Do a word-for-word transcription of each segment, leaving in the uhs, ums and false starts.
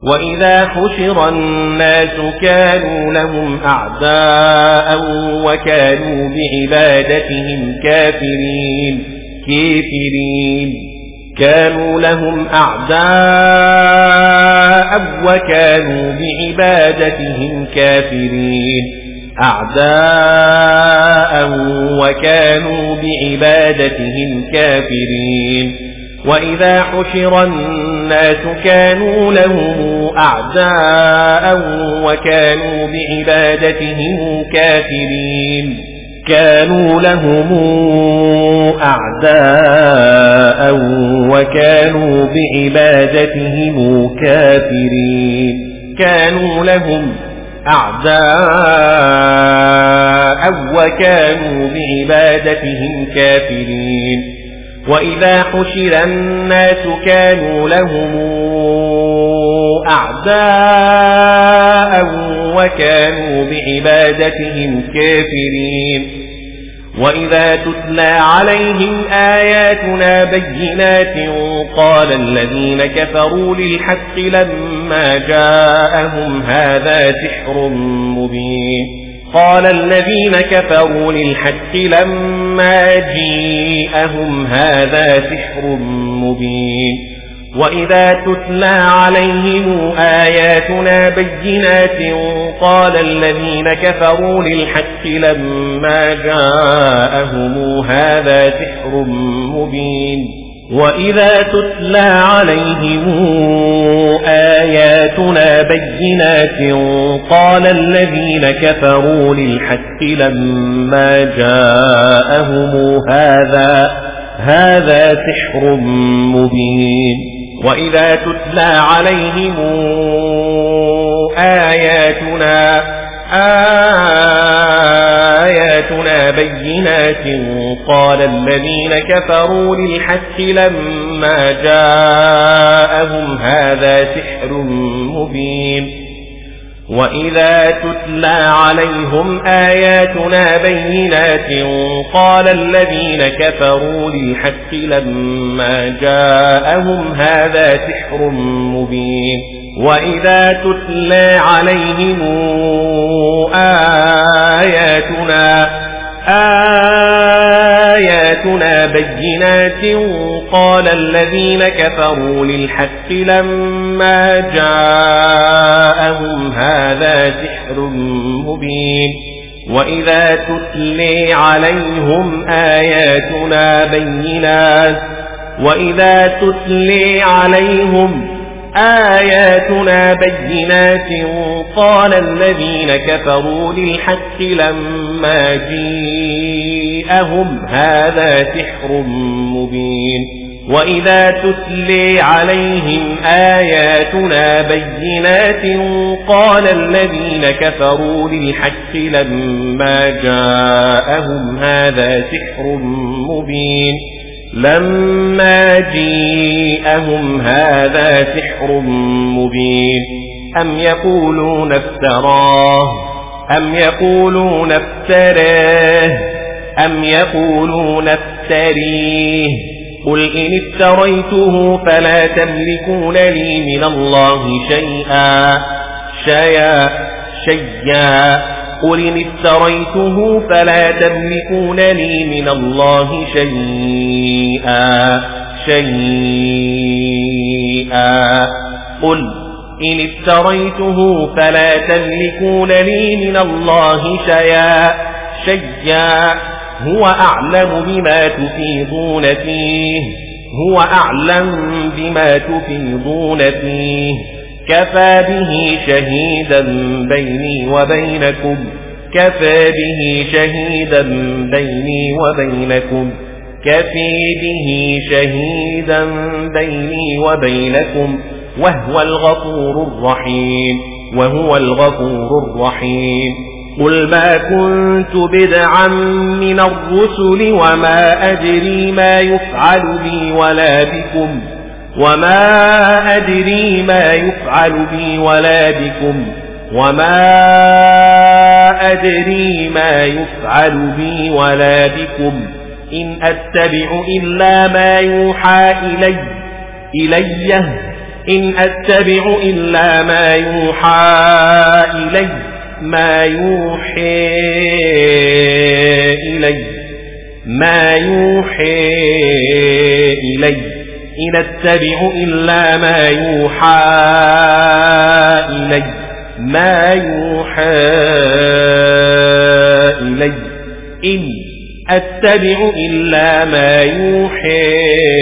وإذا حشر الناس كانوا لهم أعداء وكانوا بعبادتهم كافرين كافرين كانوا لهم أعداء وكانوا بعبادتهم كافرين أعداء وكانوا بعبادتهم كافرين وإذا حشر الناس كانوا لهم أعداء وكانوا بعبادتهم كافرين كانوا لهم أعداء وكانوا بعبادتهم كافرين كانوا لهم أعداء وكانوا بعبادتهم كافرين وإذا حشر الناس كانوا لهم أعداء وكانوا بعبادتهم كافرين وإذا تتلى عليهم آياتنا بينات قال الذين كفروا للحق لما جاءهم هذا سحر مبين قال الذين كفروا للحق لما جاءهم هذا سحر مبين وإذا تتلى عليهم آياتنا بينات قال الذين كفروا للحق لما جاءهم هذا سحر مبين وإذا تتلى عليهم آياتنا بينات قال الذين كفروا للحق لما جاءهم هذا هذا سحر مبين وإذا تتلى عليهم آياتنا آياتنا بينات قال الذين كفروا للحق لما جاءهم هذا سحر مبين وإذا تتلى عليهم آياتنا بينات قال الذين كفروا للحق لما جاءهم هذا سحر مبين وإذا تتلى عليهم آياتنا آياتنا بينات قال الذين كفروا للحق لما جاءهم هذا سحر مبين وإذا تتلى عليهم آياتنا بينات وإذا تتلى عليهم آياتنا بينات قال الذين كفروا للحق لما جاءهم هذا سحر مبين وإذا تتلى عليهم آياتنا بينات قال الذين كفروا للحق لما جاءهم هذا سحر مبين لما جاءهم هذا سحر مبين أم يقولون افتراه أم يقولون افتراه أم يقولون افتريه قل إن افتريته فلا تملكون لي من الله شيئا شيئا شيئا قل إن افتريته فلا تملكون لي من الله شيئا شيئا قل إن افتريته فلا تملكون لي من الله شيئا شيئا هو أعلم بما تفيضون فيه هو أعلم بما تفيضون فيه كفى به شهيدا بيني وبينكم كفى به شهيدا بيني وبينكم كفى به شهيدا بيني وبينكم وهو الغفور الرحيم وهو الغفور الرحيم قل ما كنت بدعا من الرسل وما أدري ما يفعل بي ولا بكم وما أدري ما يفعل بي ولا بكم وما أدري ما يفعل بي ولا بكم إن أتبع إلا ما يوحى إلي إليه إن أتبع إلا ما يوحى إلي ما يوحى إلي ما يوحى إلي إن أتبع إلا ما يوحى إلي ما يوحى إلي إن أتبع إلا ما يوحى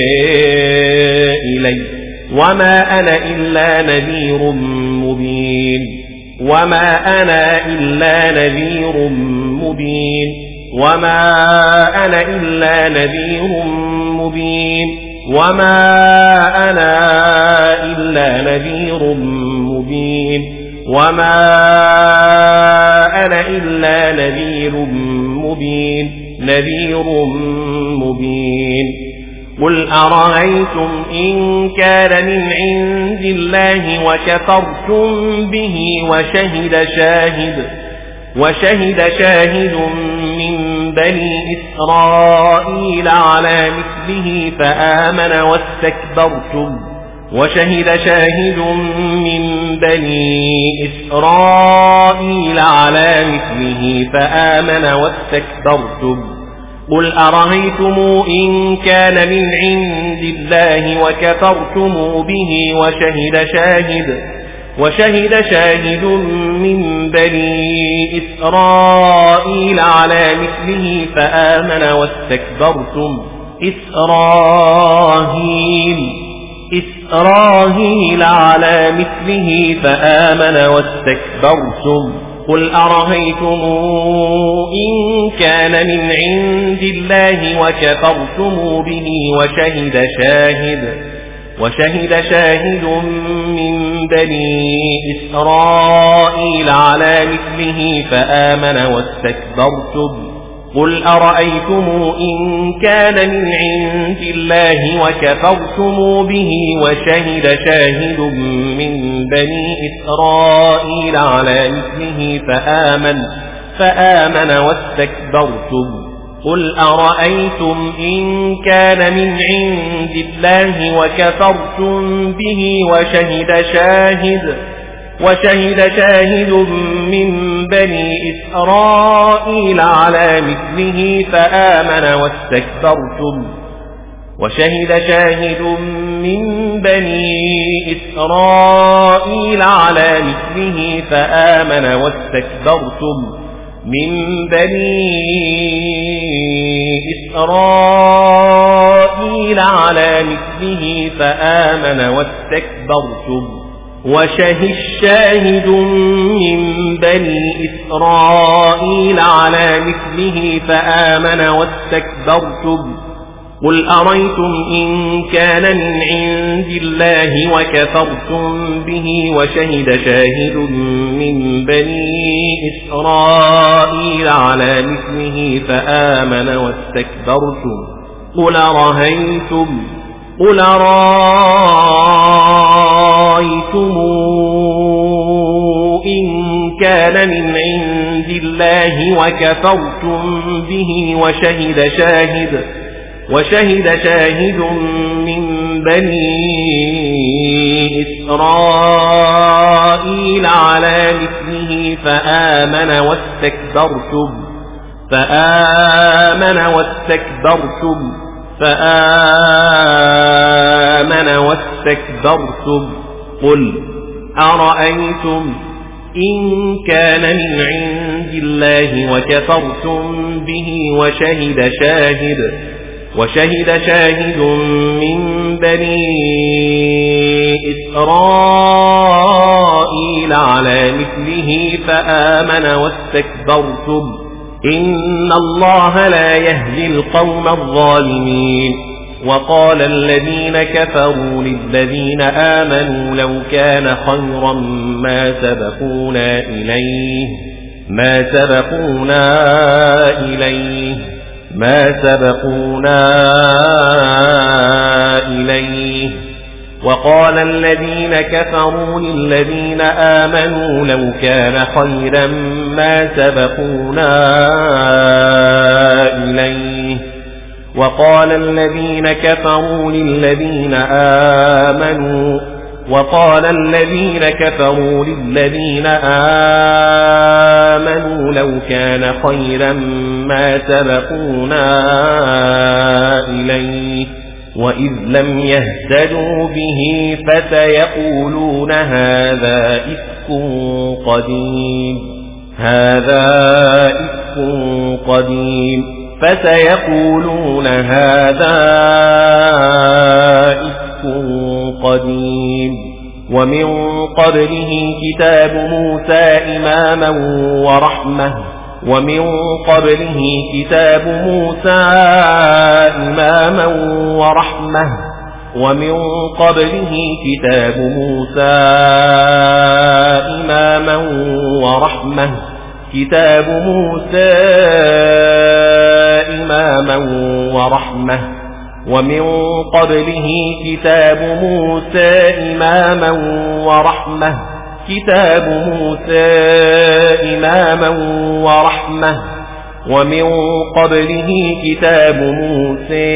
إلي وما أنا إلا نذير مبين وما أنا إلا نذير مبين وما أنا إلا نذير مبين وما أنا إلا نذير مبين وما أنا إلا نذير مبين نذير مبين قل أرأيتم إن كان من عند الله وكفرتم به وشهد شاهد وشهد شاهد من بني إسرائيل على مثله فآمن واستكبرتم وشهد شاهد من بني إسرائيل على مثله فآمن واستكبرتم قل أرأيتم إن كان من عند الله وكفرتم به وشهد شاهد وشهد شاهد من بني إسرائيل على مثله فآمن واستكبرتم إسرائيل إسرائيل على مثله فآمن واستكبرتم قل أرأيتم إن كان من عند الله وكفرتم به وشهد شاهد وشهد شاهد من بني إسرائيل على مثله فآمن واستكبرتم قل أرأيتم إن كان من عند الله وكفرتم به وشهد شاهد من بني إسرائيل على مثله فآمن فآمن واستكبرتم قل أرأيتم إن كان من عند الله وكفرتم به وشهد شاهد وشهد شاهد من بني إسرائيل على مثله فآمن واستكبرتم وشهد شاهد من بني إسرائيل على مثله فآمن واستكبرتم من بني إسرائيل على مثله فآمن واستكبرتم وشهد شاهد من بني إسرائيل على مثله فآمن واستكبرتم قل أرأيتم إن كان من عند الله وكفرتم به وشهد شاهد من بني إسرائيل على مثله فآمن واستكبرتم قل أرأيتم قل أرأيتم إن كان من عند الله وكفرتم به وشهد شاهد وشهد شاهد من بني إسرائيل على مثله فآمن واستكبرتم فآمن واستكبرتم فآمن واستكبرتم قل أرأيتم إن كان من عند الله وكفرتم به وشهد شاهد وشهد شاهد من بني إسرائيل على مثله فآمن واستكبرتم إن الله لا يهدي القوم الظالمين وقال الذين كفروا للذين آمنوا لو كان خيرا ما سبقونا إليه ما سبقونا إليه ما سبقونا إليه وقال الذين كفروا للذين آمنوا لو كان خيرا ما سبقونا إليه وقال الذين كفروا للذين آمنوا وقال الذين كفروا للذين آمنوا لو كان خيرا ما سبقونا إليه وإذ لم يهتدوا به فسيقولون هذا إفك قديم هذا إفك قديم فسيقولون هذا إفك قديم ومن قبله كتاب موسى إماما ورحمة ومن قبله كتاب موسى إماما ورحمة ومن قبله كتاب موسى إماما ورحمة كتاب موسى إماما ورحمة ومن قبله كتاب موسى إماما ورحمة كتاب موسى إماما ورحمة ومن قبله كتاب موسى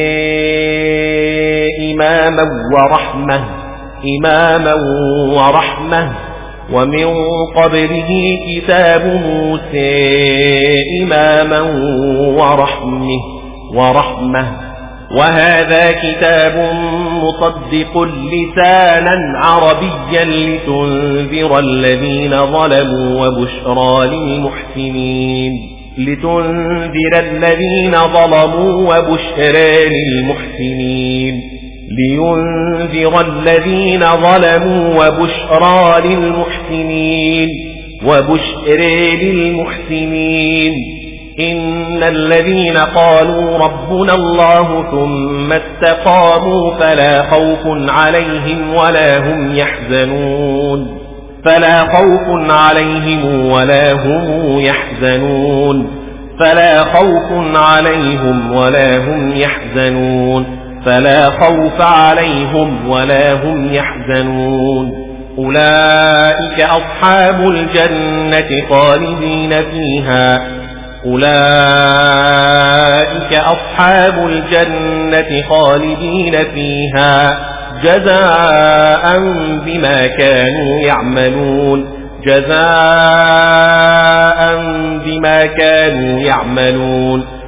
إماما ورحمة إماما ورحمة ومن قبله كتاب موسى إماما ورحمة ورحمة وهذا كتاب مصدق لسانا عربيا لتنذر الذين ظلموا وبشرى للمحسنين لتنذر الذين ظلموا وبشرى للمحسنين لينذر الذين ظلموا وبشرى للمحسنين وبشرى للمحسنين إن الذين قالوا ربنا الله ثم استقاموا فلا خوف عليهم ولا هم يحزنون فلا خوف عليهم ولا هم يحزنون فلا خوف عليهم ولا هم يحزنون فلا خوف عليهم ولا هم يحزنون أولئك أصحاب الجنة خالدين فيها أولئك أصحاب الجنة خالدين فيها جزاء بما كانوا يعملون جزاء بما كانوا يعملون